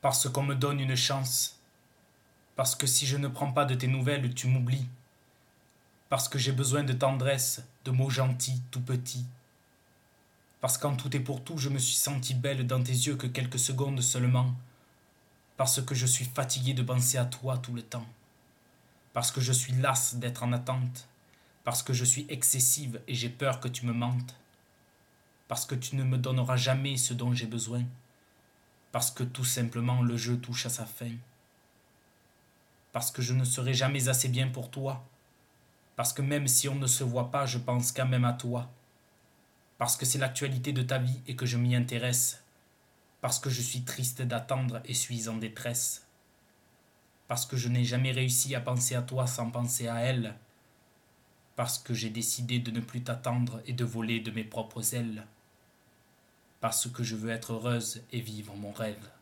Parce qu'on me donne une chance. Parce que si je ne prends pas de tes nouvelles, tu m'oublies. Parce que j'ai besoin de tendresse, de mots gentils, tout petits. Parce qu'en tout et pour tout, je me suis sentie belle dans tes yeux que quelques secondes seulement. Parce que je suis fatiguée de penser à toi tout le temps. Parce que je suis lasse d'être en attente. Parce que je suis excessive et j'ai peur que tu me mentes. Parce que tu ne me donneras jamais ce dont j'ai besoin. Parce que tout simplement le jeu touche à sa fin. Parce que je ne serai jamais assez bien pour toi. Parce que même si on ne se voit pas, je pense quand même à toi. Parce que c'est l'actualité de ta vie et que je m'y intéresse. Parce que je suis triste d'attendre et suis en détresse. Parce que je n'ai jamais réussi à penser à toi sans penser à elle. Parce que j'ai décidé de ne plus t'attendre et de voler de mes propres ailes. Parce que je veux être heureuse et vivre mon rêve.